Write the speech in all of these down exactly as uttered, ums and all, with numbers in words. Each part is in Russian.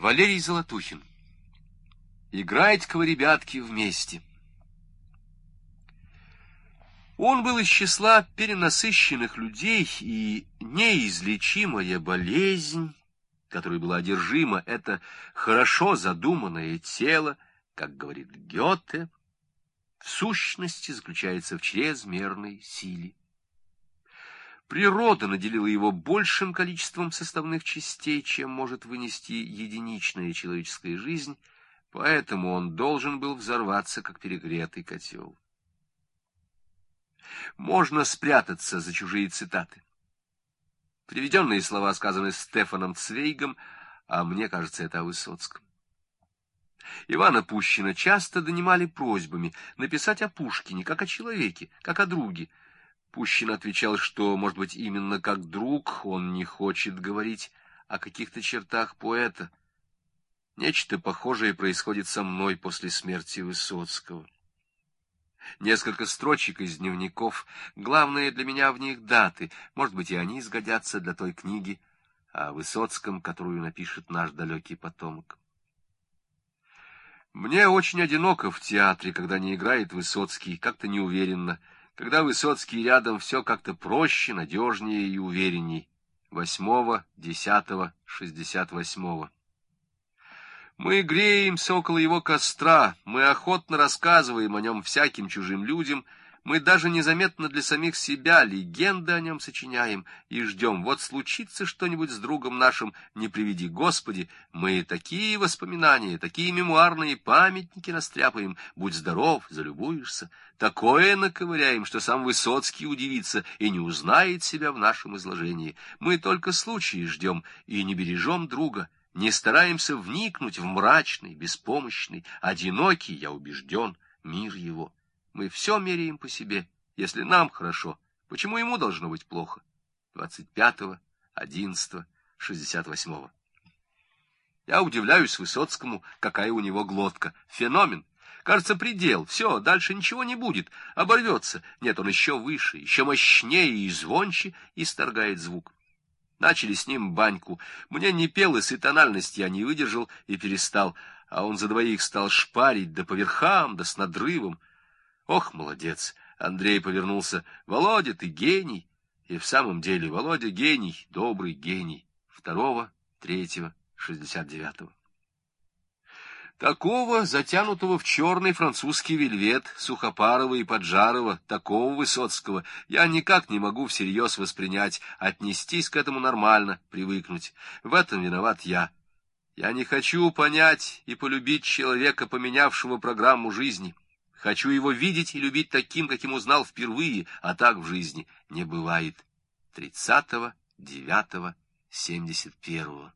Валерий Золотухин. Играйте-ка вы, ребятки, вместе. Он был из числа перенасыщенных людей, и неизлечимая болезнь, которой была одержима это хорошо задуманное тело, как говорит Гёте, в сущности заключается в чрезмерной силе. Природа наделила его большим количеством составных частей, чем может вынести единичная человеческая жизнь, поэтому он должен был взорваться, как перегретый котел. Можно спрятаться за чужие цитаты. Приведенные слова сказаны Стефаном Цвейгом, а мне кажется, это о Высоцком. Ивана Пущина часто донимали просьбами написать о Пушкине, как о человеке, как о друге. Пущин отвечал, что, может быть, именно как друг он не хочет говорить о каких-то чертах поэта. Нечто похожее происходит со мной после смерти Высоцкого. Несколько строчек из дневников, главное для меня в них даты, может быть, и они сгодятся для той книги о Высоцком, которую напишет наш далекий потомок. Мне очень одиноко в театре, когда не играет Высоцкий, как-то неуверенно. Когда Высоцкий рядом, все как-то проще, надежнее и уверенней. восьмого десятого шестьдесят восьмого. Мы греемся около его костра, мы охотно рассказываем о нем всяким чужим людям, мы даже незаметно для самих себя легенды о нем сочиняем и ждем, вот случится что-нибудь с другом нашим, не приведи Господи, мы такие воспоминания, такие мемуарные памятники настряпаем, будь здоров, залюбуешься, такое наковыряем, что сам Высоцкий удивится и не узнает себя в нашем изложении. Мы только случаи ждем и не бережем друга, не стараемся вникнуть в мрачный, беспомощный, одинокий, я убежден, мир его. Мы все меряем по себе. Если нам хорошо, почему ему должно быть плохо? двадцать пятого одиннадцатого шестьдесят восьмого. Я удивляюсь Высоцкому, какая у него глотка. Феномен. Кажется, предел. Все, дальше ничего не будет. Оборвется. Нет, он еще выше, еще мощнее и звонче исторгает звук. Начали с ним баньку. Мне не пелось, и тональность я не выдержал и перестал. А он за двоих стал шпарить, да по верхам, да с надрывом. Ох, молодец! Андрей повернулся. Володя, ты гений! И в самом деле Володя гений, добрый гений. Второго, третьего, шестьдесят девятого. Такого, затянутого в черный французский вельвет, Сухопарова и Поджарова, такого Высоцкого, я никак не могу всерьез воспринять, отнестись к этому нормально, привыкнуть. В этом виноват я. Я не хочу понять и полюбить человека, поменявшего программу жизни. Хочу его видеть и любить таким, каким узнал впервые, а так в жизни не бывает. тридцатого девятого семьдесят первого.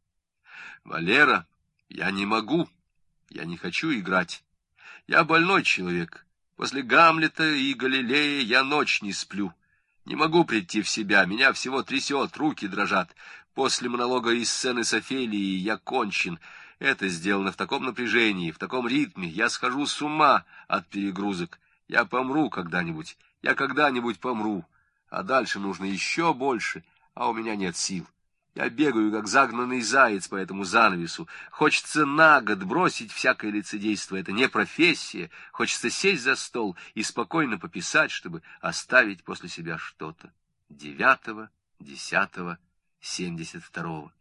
Валера, я не могу. Я не хочу играть. Я больной человек. После Гамлета и Галилея я ночь не сплю. Не могу прийти в себя, меня всего трясет, руки дрожат. После монолога из сцены с Офелией я кончен. Это сделано в таком напряжении, в таком ритме. Я схожу с ума от перегрузок. Я помру когда-нибудь. Я когда-нибудь помру. А дальше нужно еще больше, а у меня нет сил. Я бегаю, как загнанный заяц по этому занавесу. Хочется на год бросить всякое лицедейство. Это не профессия. Хочется сесть за стол и спокойно пописать, чтобы оставить после себя что-то. девятого десятого семьдесят второго.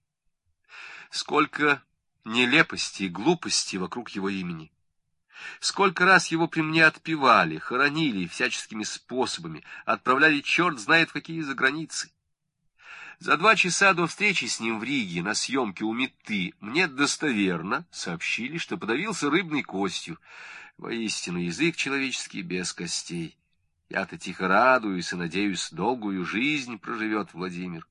Сколько нелепости и глупости вокруг его имени. Сколько раз его при мне отпевали, хоронили всяческими способами, отправляли черт знает в какие заграницы. За два часа до встречи с ним в Риге на съемке у Метты мне достоверно сообщили, что подавился рыбной костью. Воистину, язык человеческий без костей. Я-то тихо радуюсь и надеюсь, долгую жизнь проживет Владимир.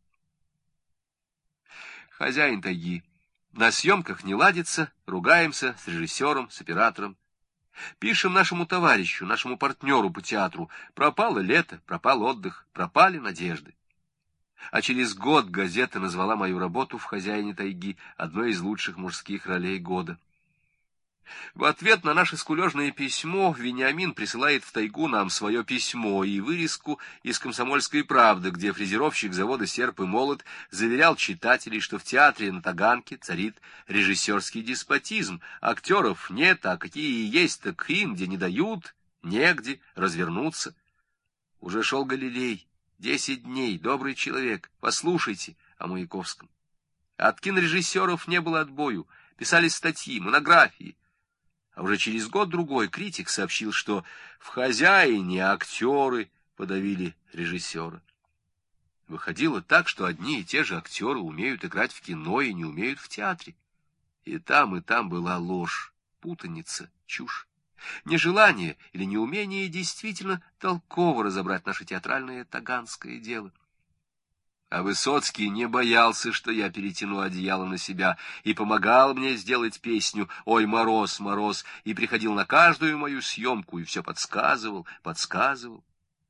Хозяин тайги. На съемках не ладится, ругаемся с режиссером, с оператором. Пишем нашему товарищу, нашему партнеру по театру. Пропало лето, пропал отдых, пропали надежды. А через год газета назвала мою работу в «Хозяине тайги» одной из лучших мужских ролей года. В ответ на наше скулежное письмо Вениамин присылает в тайгу нам свое письмо и вырезку из «Комсомольской правды», где фрезеровщик завода «Серп и молот» заверял читателей, что в театре на Таганке царит режиссерский деспотизм. Актеров нет, а какие есть, так им, где не дают, негде развернуться. Уже шел Галилей. Десять дней, добрый человек, послушайте о Маяковском. От кинорежиссеров не было отбою, писали статьи, монографии. А уже через год-другой критик сообщил, что в «Хозяине» актеры подавили режиссера. Выходило так, что одни и те же актеры умеют играть в кино и не умеют в театре. И там, и там была ложь, путаница, чушь. Нежелание или неумение действительно толково разобрать наше театральное таганское дело. А Высоцкий не боялся, что я перетяну одеяло на себя, и помогал мне сделать песню «Ой, мороз, мороз», и приходил на каждую мою съемку, и все подсказывал, подсказывал.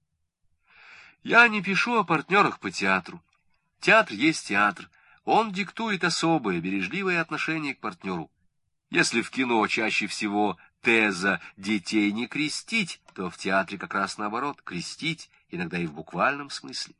Я не пишу о партнерах по театру. Театр есть театр. Он диктует особое, бережливое отношение к партнеру. Если в кино чаще всего теза «детей не крестить», то в театре как раз наоборот, крестить, иногда и в буквальном смысле.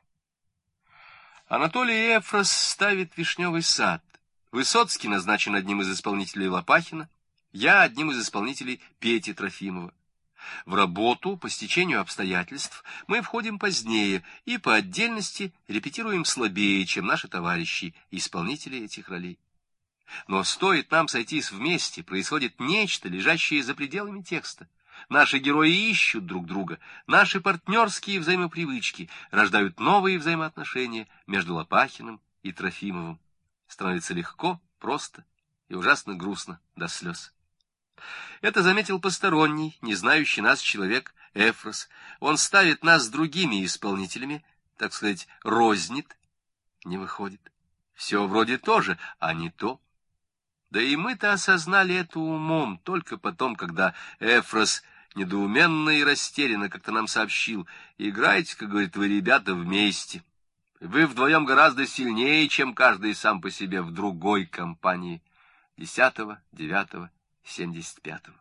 Анатолий Эфрос ставит «Вишневый сад». Высоцкий назначен одним из исполнителей Лопахина, я одним из исполнителей Пети Трофимова. В работу, по стечению обстоятельств, мы входим позднее и по отдельности репетируем слабее, чем наши товарищи, исполнители этих ролей. Но стоит нам сойтись вместе, происходит нечто, лежащее за пределами текста. Наши герои ищут друг друга, наши партнерские взаимопривычки рождают новые взаимоотношения между Лопахиным и Трофимовым. Становится легко, просто и ужасно грустно до слез. Это заметил посторонний, не знающий нас человек Эфрос. Он ставит нас с другими исполнителями, так сказать, рознит. Не выходит. Все вроде то же, а не то. Да и мы-то осознали это умом только потом, когда Эфрос недоуменно и растерянно как-то нам сообщил: играйте, как говорит, вы, ребята, вместе. Вы вдвоем гораздо сильнее, чем каждый сам по себе в другой компании. десятого девятого семьдесят пятого.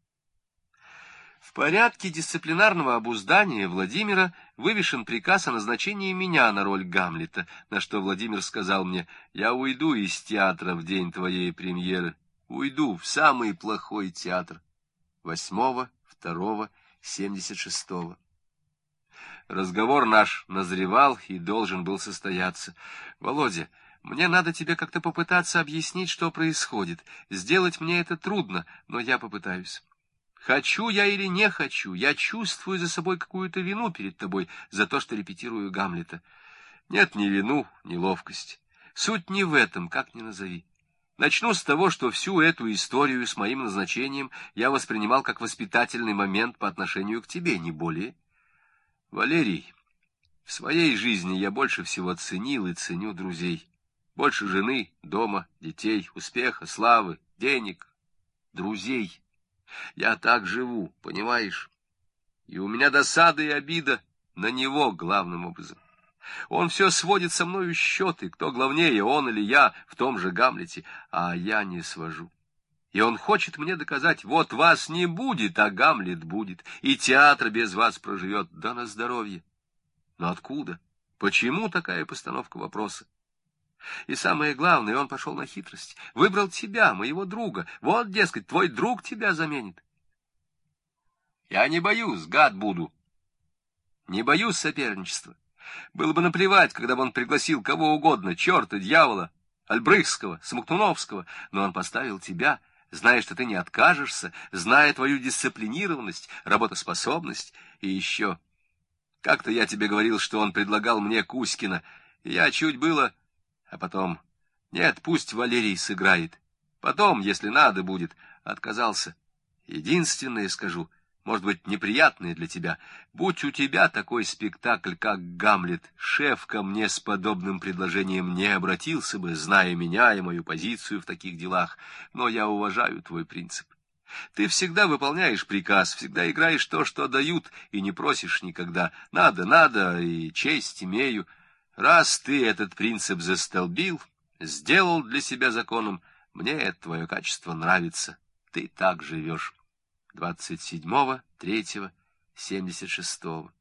В порядке дисциплинарного обуздания Владимира вывешен приказ о назначении меня на роль Гамлета, на что Владимир сказал мне: я уйду из театра в день твоей премьеры, уйду в самый плохой театр. восьмого второго семьдесят шестого. Разговор наш назревал и должен был состояться. Володя, мне надо тебе как-то попытаться объяснить, что происходит. Сделать мне это трудно, но я попытаюсь. Хочу я или не хочу, я чувствую за собой какую-то вину перед тобой за то, что репетирую Гамлета. Нет, ни вину, ни ловкость. Суть не в этом, как ни назови. Начну с того, что всю эту историю с моим назначением я воспринимал как воспитательный момент по отношению к тебе, не более. Валерий, в своей жизни я больше всего ценил и ценю друзей. Больше жены, дома, детей, успеха, славы, денег, друзей. Я так живу, понимаешь? И у меня досада и обида на него главным образом. Он все сводит со мною счеты, кто главнее, он или я, в том же Гамлете, а я не свожу. И он хочет мне доказать: вот вас не будет, а Гамлет будет, и театр без вас проживет, да на здоровье. Но откуда? Почему такая постановка вопроса? И самое главное, он пошел на хитрость. Выбрал тебя, моего друга. Вот, дескать, твой друг тебя заменит. Я не боюсь, гад буду. Не боюсь соперничества. Было бы наплевать, когда бы он пригласил кого угодно, черта, дьявола, Альбрыхского, Смоктуновского, но он поставил тебя, зная, что ты не откажешься, зная твою дисциплинированность, работоспособность. И еще, как-то я тебе говорил, что он предлагал мне Кузькина, и я чуть было... А потом, нет, пусть Валерий сыграет. Потом, если надо будет, отказался. Единственное скажу, может быть, неприятное для тебя. Будь у тебя такой спектакль, как Гамлет, шеф ко мне с подобным предложением не обратился бы, зная меня и мою позицию в таких делах. Но я уважаю твой принцип. Ты всегда выполняешь приказ, всегда играешь то, что дают, и не просишь никогда. Надо, надо, и честь имею. Раз ты этот принцип застолбил, сделал для себя законом, мне это твое качество нравится. Ты так живешь. двадцать седьмого третьего семьдесят шестого.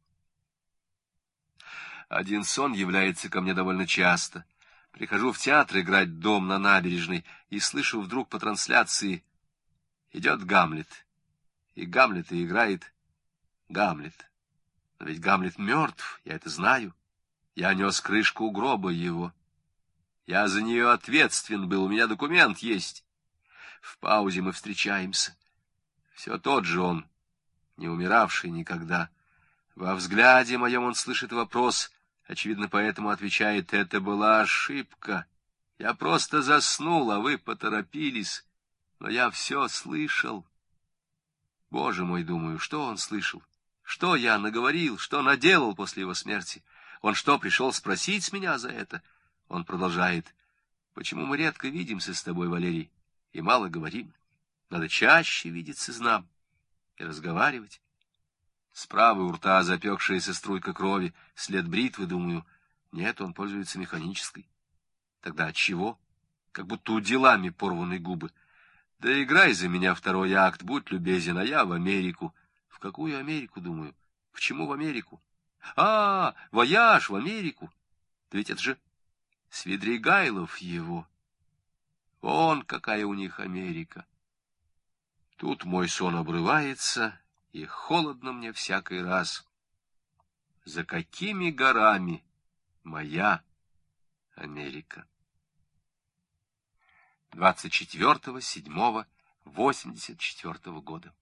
Один сон является ко мне довольно часто. Прихожу в театр играть «Дом на набережной» и слышу вдруг по трансляции: идет Гамлет, и Гамлет и играет Гамлет. Но ведь Гамлет мертв, я это знаю. Я нес крышку у гроба его. Я за нее ответственен был, у меня документ есть. В паузе мы встречаемся. Все тот же он, не умиравший никогда. Во взгляде моем он слышит вопрос, очевидно, поэтому отвечает: это была ошибка. Я просто заснул, а вы поторопились. Но я все слышал. Боже мой, думаю, что он слышал? Что я наговорил, что наделал после его смерти? Он что, пришел спросить с меня за это? Он продолжает: почему мы редко видимся с тобой, Валерий, и мало говорим? Надо чаще видеться с нам и разговаривать. Справа у рта запекшаяся струйка крови, след бритвы, думаю. Нет, он пользуется механической. Тогда от чего? Как будто уделами порваны губы. Да играй за меня второй акт, будь любезен, а я в Америку. В какую Америку, думаю? Почему в Америку? А, вояж в Америку. Да ведь это же Свидригайлов его. Вон какая у них Америка. Тут мой сон обрывается, и холодно мне всякий раз. За какими горами моя Америка? двадцать четвёртого седьмого восемьдесят четвёртого года.